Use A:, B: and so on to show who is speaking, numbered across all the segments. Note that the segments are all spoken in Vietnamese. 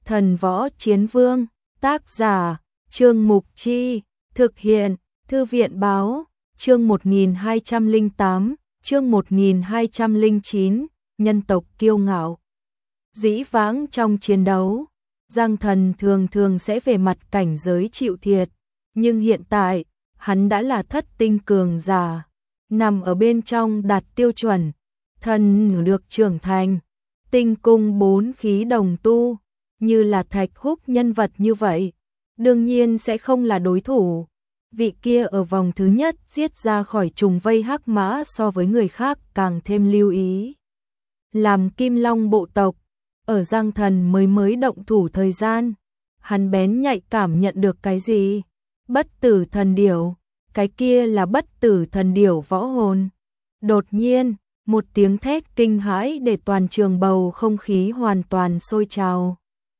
A: Thần Võ Chiến Vương, tác giả, Trương Mục Chi, thực hiện, Thư viện Báo, chương 1208, chương 1209, nhân tộc kiêu ngạo. Dĩ vãng trong chiến đấu, Giang Thần thường thường sẽ về mặt cảnh giới chịu thiệt, nhưng hiện tại, hắn đã là thất tinh cường giả, nằm ở bên trong đạt tiêu chuẩn, thần được trưởng thành, tinh cung 4 khí đồng tu, như là Thạch Húc nhân vật như vậy, đương nhiên sẽ không là đối thủ. Vị kia ở vòng thứ nhất giết ra khỏi trùng vây hắc mã so với người khác càng thêm lưu ý. Làm Kim Long bộ tộc, ở Giang Thần mới động thủ thời gian, hắn bén nhạy cảm nhận được cái gì? Bất tử thần điểu, cái kia là bất tử thần điểu võ hồn. Đột nhiên, một tiếng thét kinh hãi để toàn trường bầu không khí hoàn toàn sôi trào.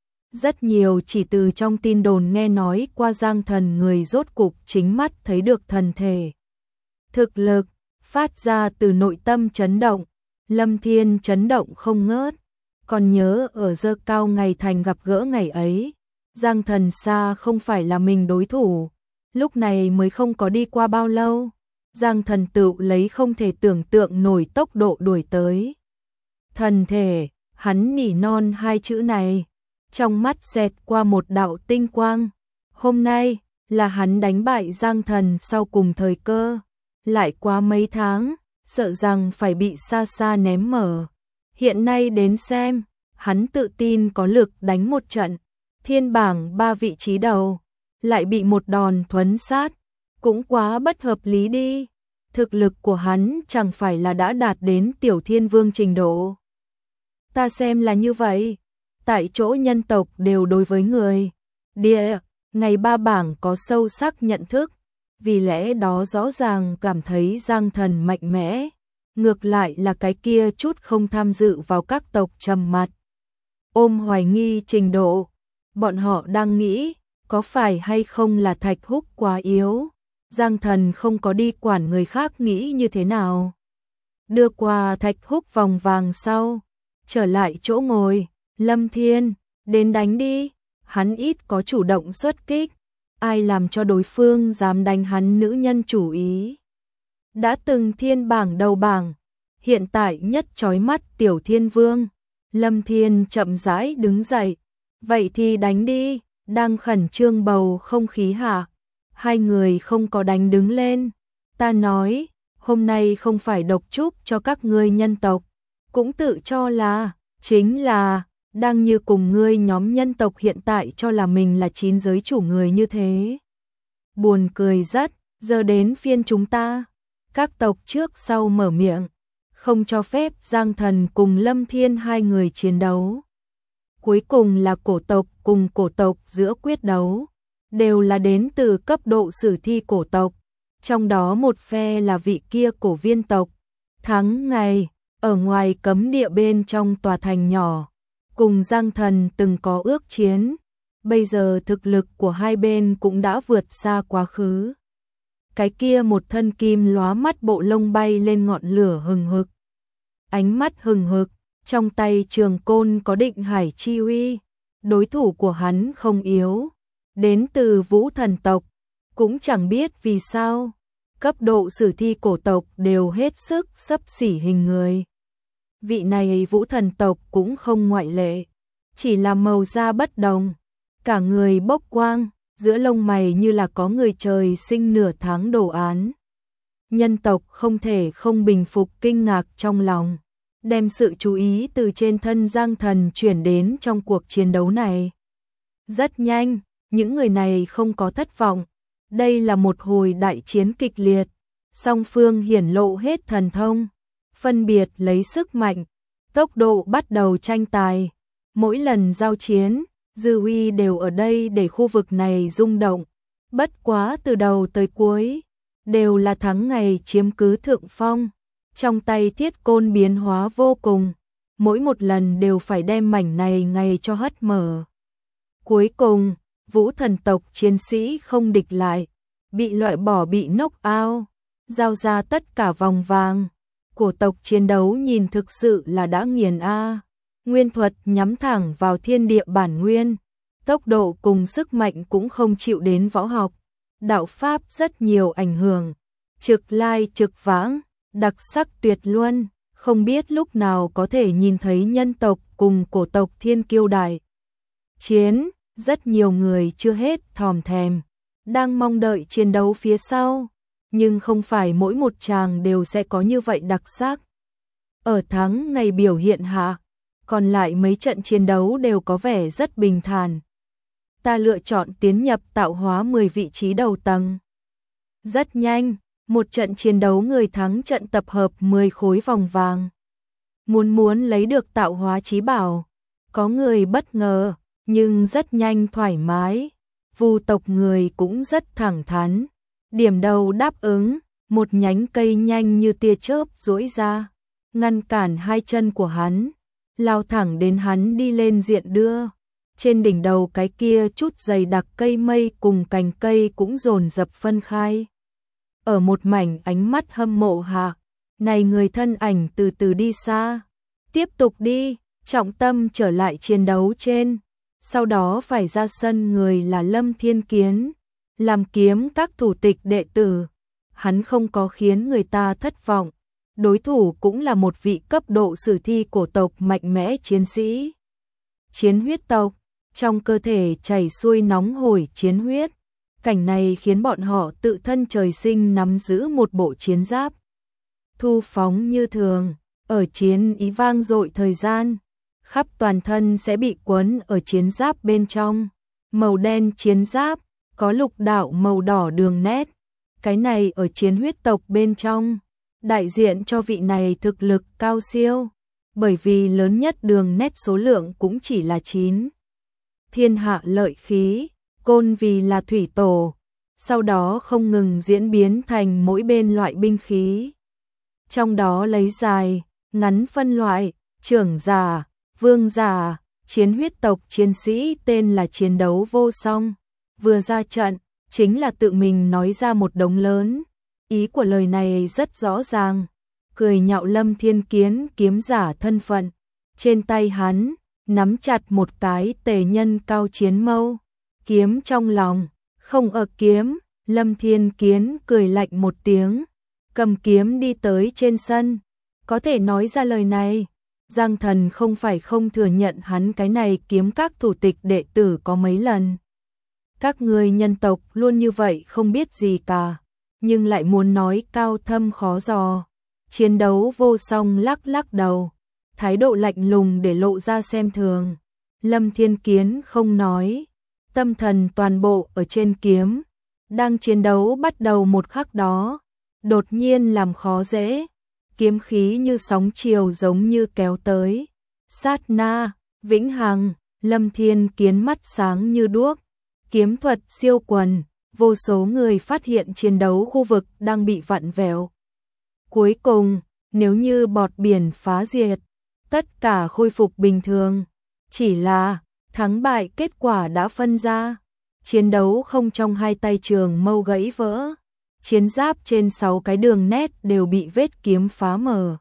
A: Rất nhiều chỉ từ trong tin đồn nghe nói qua Giang Thần người rốt cục chính mắt thấy được thần thể. Thực lực, phát ra từ nội tâm chấn động, Lâm Thiên chấn động không ngớt. Còn nhớ ở Dơ Cao ngày thành gặp gỡ ngày ấy, Giang Thần xa không phải là mình đối thủ. Lúc này mới không có đi qua bao lâu, Giang Thần tự lấy không thể tưởng tượng nổi tốc độ đuổi tới. Thần thể, hắn nỉ non hai chữ này, trong mắt xẹt qua một đạo tinh quang. Hôm nay là hắn đánh bại Giang Thần sau cùng thời cơ, lại qua mấy tháng, sợ rằng phải bị xa xa ném mở. Hiện nay đến xem, hắn tự tin có lực đánh một trận, thiên bảng 3 vị trí đầu, lại bị một đòn thuấn sát, cũng quá bất hợp lý đi. Thực lực của hắn chẳng phải là đã đạt đến tiểu thiên vương trình độ. Ta xem là như vậy, tại chỗ nhân tộc đều đối với người địa ngày 3 bảng có sâu sắc nhận thức, vì lẽ đó rõ ràng cảm thấy Giang Thần mạnh mẽ. Ngược lại là cái kia chút không tham dự vào các tộc trầm mặt, ôm hoài nghi trình độ. Bọn họ đang nghĩ, có phải hay không là Thạch Húc quá yếu? Giang Thần không có đi quản người khác nghĩ như thế nào. Đưa qua Thạch Húc vòng vàng sau, trở lại chỗ ngồi, Lâm Thiên, đến đánh đi. Hắn ít có chủ động xuất kích, ai làm cho đối phương dám đánh hắn nữ nhân chủ ý. Đã từng thiên bảng đầu bảng, hiện tại nhất chói mắt tiểu thiên vương. Lâm Thiên chậm rãi đứng dậy, vậy thì đánh đi. Đang khẩn trương bầu không khí hạ, hai người không có đánh đứng lên. Ta nói, hôm nay không phải độc chúc cho các ngươi nhân tộc, cũng tự cho là, chính là, đang như cùng ngươi nhóm nhân tộc hiện tại cho là mình là 9 giới chủ người như thế. Buồn cười rất, giờ đến phiên chúng ta. Các tộc trước sau mở miệng, không cho phép Giang Thần cùng Lâm Thiên hai người chiến đấu. Cuối cùng là cổ tộc cùng cổ tộc giữa quyết đấu, đều là đến từ cấp độ sử thi cổ tộc, trong đó một phe là vị kia cổ viên tộc. Tháng ngày, ở ngoài cấm địa bên trong tòa thành nhỏ, cùng Giang Thần từng có ước chiến, bây giờ thực lực của hai bên cũng đã vượt xa quá khứ. Cái kia một thân kim lóa mắt bộ lông bay lên ngọn lửa hừng hực. Ánh mắt hừng hực, trong tay trường côn có định hải chi uy. Đối thủ của hắn không yếu, đến từ Vũ thần tộc, cũng chẳng biết vì sao. Cấp độ sử thi cổ tộc đều hết sức xấp xỉ hình người. Vị này Vũ thần tộc cũng không ngoại lệ, chỉ là màu da bất đồng, cả người bốc quang. Giữa lông mày như là có người trời sinh nửa tháng đồ án. Nhân tộc không thể không bình phục kinh ngạc trong lòng, đem sự chú ý từ trên thân Giang Thần chuyển đến trong cuộc chiến đấu này. Rất nhanh, những người này không có thất vọng. Đây là một hồi đại chiến kịch liệt, song phương hiển lộ hết thần thông, phân biệt lấy sức mạnh, tốc độ bắt đầu tranh tài. Mỗi lần giao chiến, dư uy đều ở đây để khu vực này rung động. Bất quá từ đầu tới cuối, đều là thắng ngày chiếm cứ thượng phong. Trong tay thiết côn biến hóa vô cùng, mỗi một lần đều phải đem mảnh này ngày cho hất mở. Cuối cùng, Vũ thần tộc chiến sĩ không địch lại, bị loại bỏ, bị knock out, giao ra tất cả vòng vàng. Cổ tộc chiến đấu nhìn thực sự là đã nghiền a. nguyên thuật nhắm thẳng vào thiên địa bản nguyên, tốc độ cùng sức mạnh cũng không chịu đến võ học, đạo pháp rất nhiều ảnh hưởng, trực lai trực vãng, đặc sắc tuyệt luân, không biết lúc nào có thể nhìn thấy nhân tộc cùng cổ tộc thiên kiêu đại chiến, rất nhiều người chưa hết thòm thèm, đang mong đợi chiến đấu phía sau, nhưng không phải mỗi một tràng đều sẽ có như vậy đặc sắc. Ở thắng ngày biểu hiện hạ, còn lại mấy trận chiến đấu đều có vẻ rất bình thản. Ta lựa chọn tiến nhập tạo hóa 10 vị trí đầu tầng. Rất nhanh, một trận chiến đấu người thắng trận tập hợp 10 khối vòng vàng. Muốn lấy được tạo hóa chí bảo, có người bất ngờ, nhưng rất nhanh thoải mái. Vu tộc người cũng rất thẳng thắn. Điểm đầu đáp ứng, một nhánh cây nhanh như tia chớp duỗi ra, ngăn cản hai chân của hắn, lao thẳng đến hắn đi lên diện đưa. Trên đỉnh đầu cái kia chút dày đặc cây mây cùng cành cây cũng dồn dập phân khai. Ở một mảnh ánh mắt hâm mộ hạ, này người thân ảnh từ từ đi xa. Tiếp tục đi, trọng tâm trở lại chiến đấu trên. Sau đó phải ra sân người là Lâm Thiên Kiến, làm kiếm các thủ tịch đệ tử. Hắn không có khiến người ta thất vọng. Đối thủ cũng là một vị cấp độ sử thi cổ tộc mạnh mẽ chiến sĩ. Chiến huyết tộc, trong cơ thể chảy xuôi nóng hổi chiến huyết. Cảnh này khiến bọn họ tự thân trời sinh nắm giữ một bộ chiến giáp. Thu phóng như thường, ở chiến ý vang dội thời gian, khắp toàn thân sẽ bị quấn ở chiến giáp bên trong. Màu đen chiến giáp, có lục đạo màu đỏ đường nét. Cái này ở chiến huyết tộc bên trong, đại diện cho vị này thực lực cao siêu, bởi vì lớn nhất đường nét số lượng cũng chỉ là 9. Thiên hạ lợi khí, côn vì là thủy tổ, sau đó không ngừng diễn biến thành mỗi bên loại binh khí. Trong đó lấy dài, ngắn phân loại, trưởng giả, vương giả, chiến huyết tộc chiến sĩ tên là chiến đấu vô song. Vừa ra trận, chính là tự mình nói ra một đống lớn. Ý của lời này rất rõ ràng, cười nhạo Lâm Thiên Kiến kiếm giả thân phận. Trên tay hắn, nắm chặt một cái tề nhân cao chiến mâu, kiếm trong lòng, không ở kiếm. Lâm Thiên Kiến cười lạnh một tiếng, cầm kiếm đi tới trên sân. Có thể nói ra lời này, Giang Thần không phải không thừa nhận hắn cái này kiếm các thủ tịch đệ tử có mấy lần. Các người nhân tộc luôn như vậy không biết gì cả, nhưng lại muốn nói cao thâm khó dò. Chiến đấu vô song lắc lắc đầu, thái độ lạnh lùng để lộ ra xem thường. Lâm Thiên Kiến không nói, tâm thần toàn bộ ở trên kiếm. Đang chiến đấu bắt đầu một khắc đó, đột nhiên làm khó dễ. Kiếm khí như sóng chiều giống như kéo tới. Sát na, vĩnh hằng, Lâm Thiên Kiến mắt sáng như đuốc. Kiếm thuật siêu quần, vô số người phát hiện chiến đấu khu vực đang bị vặn vẹo. Cuối cùng, nếu như bọt biển phá diệt, tất cả khôi phục bình thường. Chỉ là, thắng bại kết quả đã phân ra. Chiến đấu không trong hai tay trường mâu gãy vỡ. Chiến giáp trên 6 cái đường nét đều bị vết kiếm phá mở.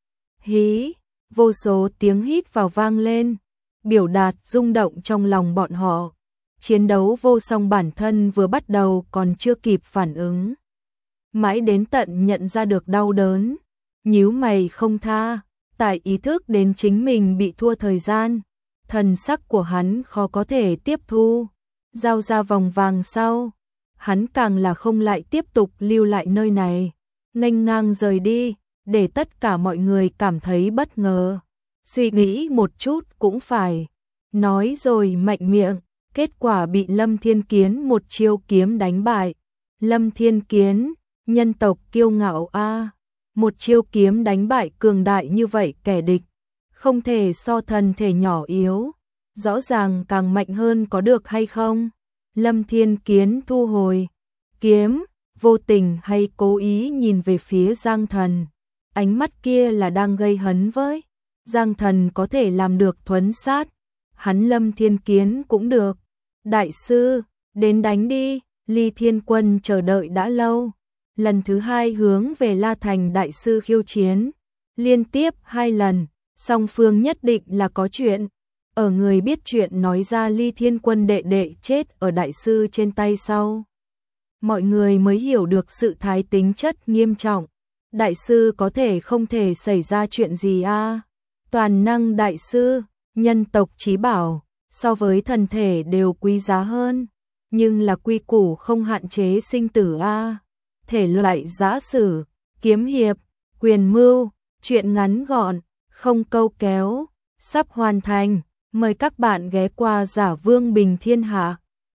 A: Hí, vô số tiếng hít vào vang lên, biểu đạt rung động trong lòng bọn họ. Chiến đấu vô song bản thân vừa bắt đầu còn chưa kịp phản ứng. Mãi đến tận nhận ra được đau đớn, nhíu mày không tha, tại ý thức đến chính mình bị thua thời gian, thần sắc của hắn khó có thể tiếp thu. Giao ra vòng vàng sau, hắn càng là không lại tiếp tục lưu lại nơi này, nghênh ngang rời đi, để tất cả mọi người cảm thấy bất ngờ. Suy nghĩ một chút cũng phải, nói rồi mạnh miệng, kết quả bị Lâm Thiên Kiến một chiêu kiếm đánh bại. Lâm Thiên Kiến, nhân tộc kiêu ngạo a, một chiêu kiếm đánh bại cường đại như vậy kẻ địch, không thể so thân thể nhỏ yếu, rõ ràng càng mạnh hơn có được hay không? Lâm Thiên Kiến thu hồi kiếm, vô tình hay cố ý nhìn về phía Giang Thần. Ánh mắt kia là đang gây hấn với. Giang Thần có thể làm được thuấn sát, hắn Lâm Thiên Kiến cũng được. Đại sư, đến đánh đi. Ly Thiên Quân chờ đợi đã lâu, lần thứ 2 hướng về La Thành đại sư khiêu chiến, liên tiếp 2 lần, song phương nhất định là có chuyện. Ở người biết chuyện nói ra Ly Thiên Quân đệ đệ chết ở đại sư trên tay sau. Mọi người mới hiểu được sự thái tính chất nghiêm trọng. Đại sư có thể không thể xảy ra chuyện gì a? Toàn năng đại sư, nhân tộc chí bảo, so với thần thể đều quý giá hơn. Nhưng là quy củ không hạn chế sinh tử a. Thể loại giã sử, kiếm hiệp, quyền mưu, truyện ngắn gọn, không câu kéo, sắp hoàn thành. Mời các bạn ghé qua Giả Vương Bình Thiên Hạ.